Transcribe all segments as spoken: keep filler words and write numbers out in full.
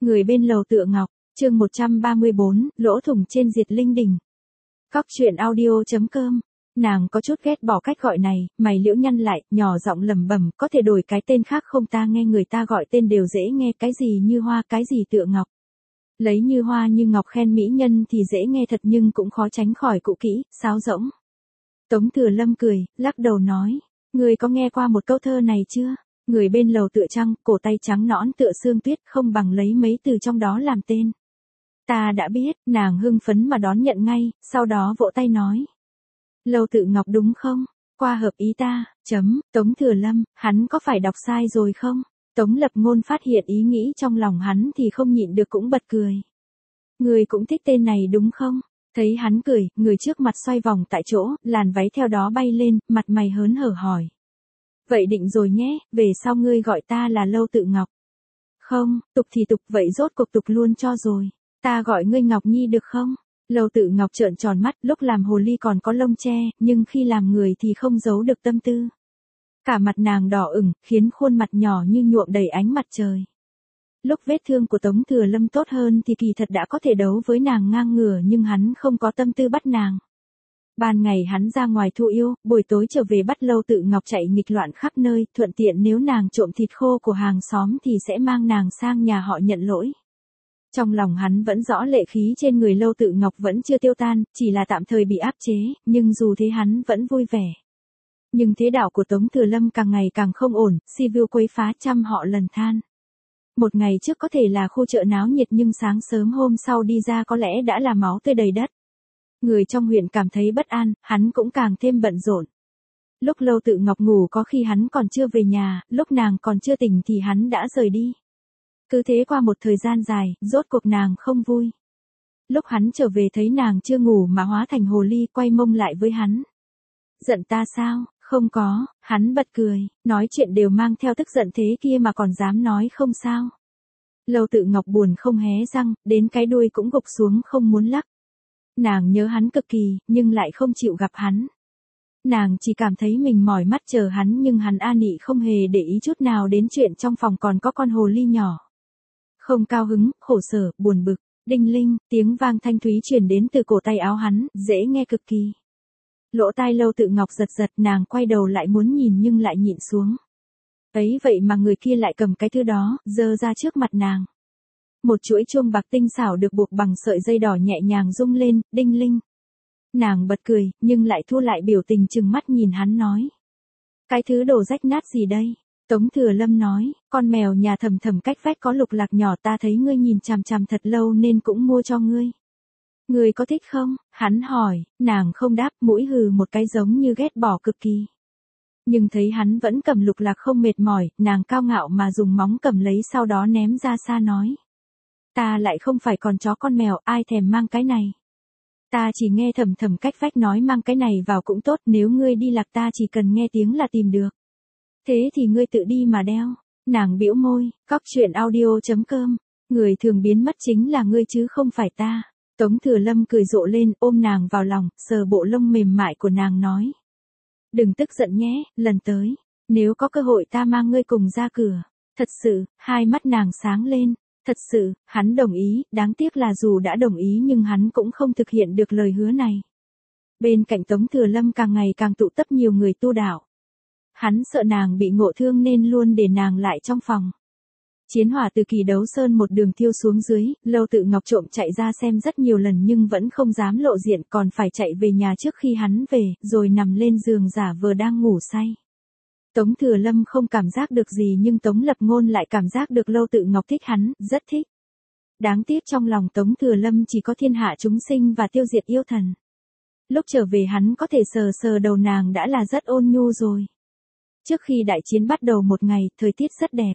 Người bên lầu tựa ngọc, chương một trăm ba mươi bốn, lỗ thủng trên Diệt Linh Đỉnh. Cóc truyện audio chấm com. Nàng có chút ghét bỏ cách gọi này, mày liễu nhăn lại, nhỏ giọng lẩm bẩm, có thể đổi cái tên khác không, ta nghe người ta gọi tên đều dễ nghe, cái gì như hoa, cái gì tựa ngọc. Lấy như hoa như ngọc khen mỹ nhân thì dễ nghe thật nhưng cũng khó tránh khỏi cũ kỹ, sáo rỗng. Tống Thừa Lâm cười, lắc đầu nói, người có nghe qua một câu thơ này chưa? Người bên lầu tựa trăng, cổ tay trắng nõn tựa sương tuyết, không bằng lấy mấy từ trong đó làm tên. Ta đã biết, nàng hưng phấn mà đón nhận ngay, sau đó vỗ tay nói. Lầu tự ngọc đúng không? Qua hợp ý ta, chấm, Tống Thừa Lâm, hắn có phải đọc sai rồi không? Tống Lập Ngôn phát hiện ý nghĩ trong lòng hắn thì không nhịn được cũng bật cười. Người cũng thích tên này đúng không? Thấy hắn cười, người trước mặt xoay vòng tại chỗ, làn váy theo đó bay lên, mặt mày hớn hở hỏi. Vậy định rồi nhé, về sau ngươi gọi ta là Lâu Tự Ngọc. Không, tục thì tục, vậy rốt cuộc tục luôn cho rồi. Ta gọi ngươi Ngọc Nhi được không? Lâu Tự Ngọc trợn tròn mắt, lúc làm hồ ly còn có lông che, nhưng khi làm người thì không giấu được tâm tư. Cả mặt nàng đỏ ửng, khiến khuôn mặt nhỏ như nhuộm đầy ánh mặt trời. Lúc vết thương của Tống Thừa Lâm tốt hơn thì kỳ thật đã có thể đấu với nàng ngang ngửa nhưng hắn không có tâm tư bắt nàng. Ban ngày hắn ra ngoài thu yêu, buổi tối trở về bắt Lâu Tự Ngọc chạy nghịch loạn khắp nơi, thuận tiện nếu nàng trộm thịt khô của hàng xóm thì sẽ mang nàng sang nhà họ nhận lỗi. Trong lòng hắn vẫn rõ lệ khí trên người Lâu Tự Ngọc vẫn chưa tiêu tan, chỉ là tạm thời bị áp chế, nhưng dù thế hắn vẫn vui vẻ. Nhưng thế đạo của Tống Thừa Lâm càng ngày càng không ổn, si view quấy phá trăm họ lần than. Một ngày trước có thể là khu chợ náo nhiệt nhưng sáng sớm hôm sau đi ra có lẽ đã là máu tươi đầy đất. Người trong huyện cảm thấy bất an, hắn cũng càng thêm bận rộn. Lúc Lâu Tự Ngọc ngủ có khi hắn còn chưa về nhà, lúc nàng còn chưa tỉnh thì hắn đã rời đi. Cứ thế qua một thời gian dài, rốt cuộc nàng không vui. Lúc hắn trở về thấy nàng chưa ngủ mà hóa thành hồ ly quay mông lại với hắn. Giận ta sao? Không có, hắn bật cười, nói chuyện đều mang theo tức giận thế kia mà còn dám nói không sao. Lâu Tự Ngọc buồn không hé răng, đến cái đuôi cũng gục xuống không muốn lắc. Nàng nhớ hắn cực kỳ, nhưng lại không chịu gặp hắn. Nàng chỉ cảm thấy mình mỏi mắt chờ hắn nhưng hắn a nị không hề để ý chút nào đến chuyện trong phòng còn có con hồ ly nhỏ. Không cao hứng, khổ sở, buồn bực, đinh linh, tiếng vang thanh thúy truyền đến từ cổ tay áo hắn, dễ nghe cực kỳ. Lỗ tai Lâu Tự Ngọc giật giật, nàng quay đầu lại muốn nhìn nhưng lại nhịn xuống. Ấy vậy mà người kia lại cầm cái thứ đó, giơ ra trước mặt nàng. Một chuỗi chuông bạc tinh xảo được buộc bằng sợi dây đỏ nhẹ nhàng rung lên, đinh linh. Nàng bật cười, nhưng lại thu lại biểu tình trừng mắt nhìn hắn nói. Cái thứ đồ rách nát gì đây? Tống Thừa Lâm nói, con mèo nhà Thầm Thầm cách vách có lục lạc nhỏ, ta thấy ngươi nhìn chằm chằm thật lâu nên cũng mua cho ngươi. Ngươi có thích không? Hắn hỏi, nàng không đáp, mũi hừ một cái giống như ghét bỏ cực kỳ. Nhưng thấy hắn vẫn cầm lục lạc không mệt mỏi, nàng cao ngạo mà dùng móng cầm lấy sau đó ném ra xa nói. Ta lại không phải con chó con mèo, ai thèm mang cái này. Ta chỉ nghe Thầm Thầm cách vách nói mang cái này vào cũng tốt, nếu ngươi đi lạc ta chỉ cần nghe tiếng là tìm được. Thế thì ngươi tự đi mà đeo. Nàng bĩu môi, cóc truyện audio chấm com. Người thường biến mất chính là ngươi chứ không phải ta. Tống Thừa Lâm cười rộ lên, ôm nàng vào lòng, sờ bộ lông mềm mại của nàng nói. Đừng tức giận nhé, lần tới, nếu có cơ hội ta mang ngươi cùng ra cửa. Thật sự, hai mắt nàng sáng lên. Thật sự, hắn đồng ý, đáng tiếc là dù đã đồng ý nhưng hắn cũng không thực hiện được lời hứa này. Bên cạnh Tống Thừa Lâm càng ngày càng tụ tập nhiều người tu đạo. Hắn sợ nàng bị ngộ thương nên luôn để nàng lại trong phòng. Chiến hỏa từ Kỳ Đấu Sơn một đường thiêu xuống dưới, Lâu Tự Ngọc trộm chạy ra xem rất nhiều lần nhưng vẫn không dám lộ diện, còn phải chạy về nhà trước khi hắn về, rồi nằm lên giường giả vờ đang ngủ say. Tống Thừa Lâm không cảm giác được gì nhưng Tống Lập Ngôn lại cảm giác được Lâu Tự Ngọc thích hắn, rất thích. Đáng tiếc trong lòng Tống Thừa Lâm chỉ có thiên hạ chúng sinh và tiêu diệt yêu thần. Lúc trở về hắn có thể sờ sờ đầu nàng đã là rất ôn nhu rồi. Trước khi đại chiến bắt đầu một ngày, thời tiết rất đẹp.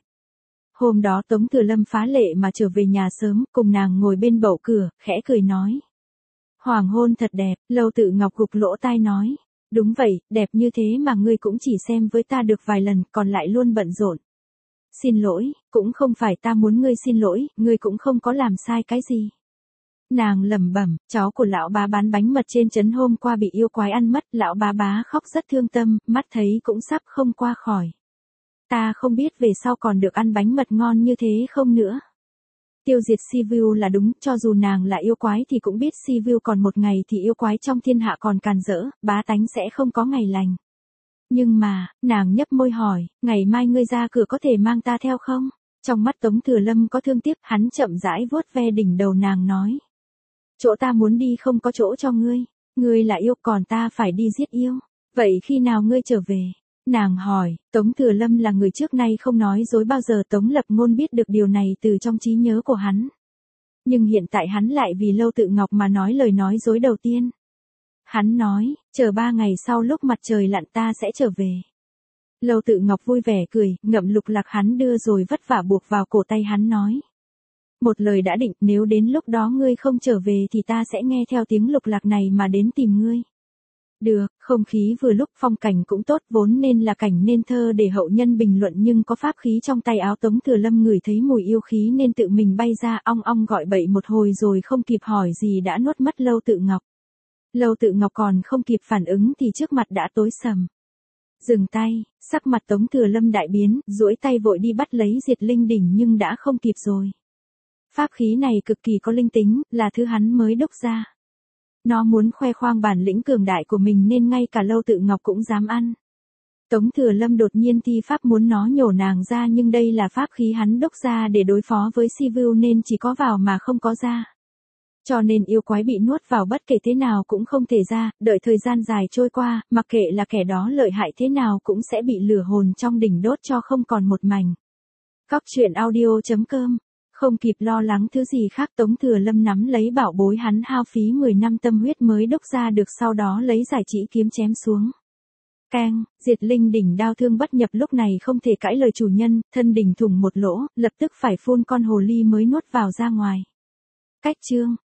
Hôm đó Tống Thừa Lâm phá lệ mà trở về nhà sớm, cùng nàng ngồi bên bậu cửa, khẽ cười nói. Hoàng hôn thật đẹp, Lâu Tự Ngọc gục lỗ tai nói. Đúng vậy, đẹp như thế mà ngươi cũng chỉ xem với ta được vài lần, còn lại luôn bận rộn. Xin lỗi, cũng không phải ta muốn ngươi xin lỗi, ngươi cũng không có làm sai cái gì. Nàng lẩm bẩm, cháu của lão bá bán bánh mật trên trấn hôm qua bị yêu quái ăn mất, lão bá bá khóc rất thương tâm, mắt thấy cũng sắp không qua khỏi. Ta không biết về sau còn được ăn bánh mật ngon như thế không nữa. Tiêu diệt Sivu là đúng, cho dù nàng là yêu quái thì cũng biết Sivu còn một ngày thì yêu quái trong thiên hạ còn càn rỡ, bá tánh sẽ không có ngày lành. Nhưng mà, nàng nhấp môi hỏi, ngày mai ngươi ra cửa có thể mang ta theo không? Trong mắt Tống Thừa Lâm có thương tiếc, hắn chậm rãi vuốt ve đỉnh đầu nàng nói. Chỗ ta muốn đi không có chỗ cho ngươi, ngươi là yêu còn ta phải đi giết yêu. Vậy khi nào ngươi trở về? Nàng hỏi, Tống Thừa Lâm là người trước nay không nói dối bao giờ. Tống Lập Ngôn biết được điều này từ trong trí nhớ của hắn. Nhưng hiện tại hắn lại vì Lâu Tự Ngọc mà nói lời nói dối đầu tiên. Hắn nói, chờ ba ngày sau lúc mặt trời lặn ta sẽ trở về. Lâu Tự Ngọc vui vẻ cười, ngậm lục lạc hắn đưa rồi vất vả buộc vào cổ tay hắn nói. Một lời đã định, nếu đến lúc đó ngươi không trở về thì ta sẽ nghe theo tiếng lục lạc này mà đến tìm ngươi. Được, không khí vừa lúc phong cảnh cũng tốt, vốn nên là cảnh nên thơ để hậu nhân bình luận, nhưng có pháp khí trong tay áo Tống Thừa Lâm ngửi thấy mùi yêu khí nên tự mình bay ra, ong ong gọi bậy một hồi rồi không kịp hỏi gì đã nuốt mất Lâu Tự Ngọc. Lâu Tự Ngọc còn không kịp phản ứng thì trước mặt đã tối sầm. Dừng tay, sắc mặt Tống Thừa Lâm đại biến, duỗi tay vội đi bắt lấy diệt linh đỉnh nhưng đã không kịp rồi. Pháp khí này cực kỳ có linh tính, là thứ hắn mới đúc ra. Nó muốn khoe khoang bản lĩnh cường đại của mình nên ngay cả Lâu Tự Ngọc cũng dám ăn. Tống Thừa Lâm đột nhiên thi pháp muốn nó nhổ nàng ra, nhưng đây là pháp khí hắn đúc ra để đối phó với Sivu nên chỉ có vào mà không có ra. Cho nên yêu quái bị nuốt vào bất kể thế nào cũng không thể ra, đợi thời gian dài trôi qua, mặc kệ là kẻ đó lợi hại thế nào cũng sẽ bị lửa hồn trong đỉnh đốt cho không còn một mảnh. Cóc truyện audio chấm com. Không kịp lo lắng thứ gì khác, Tống Thừa Lâm nắm lấy bảo bối hắn hao phí mười năm tâm huyết mới đúc ra được, sau đó lấy giải chỉ kiếm chém xuống. Keng, diệt linh đỉnh đao thương bất nhập lúc này không thể cãi lời chủ nhân, thân đỉnh thủng một lỗ, lập tức phải phun con hồ ly mới nuốt vào ra ngoài. Cách chương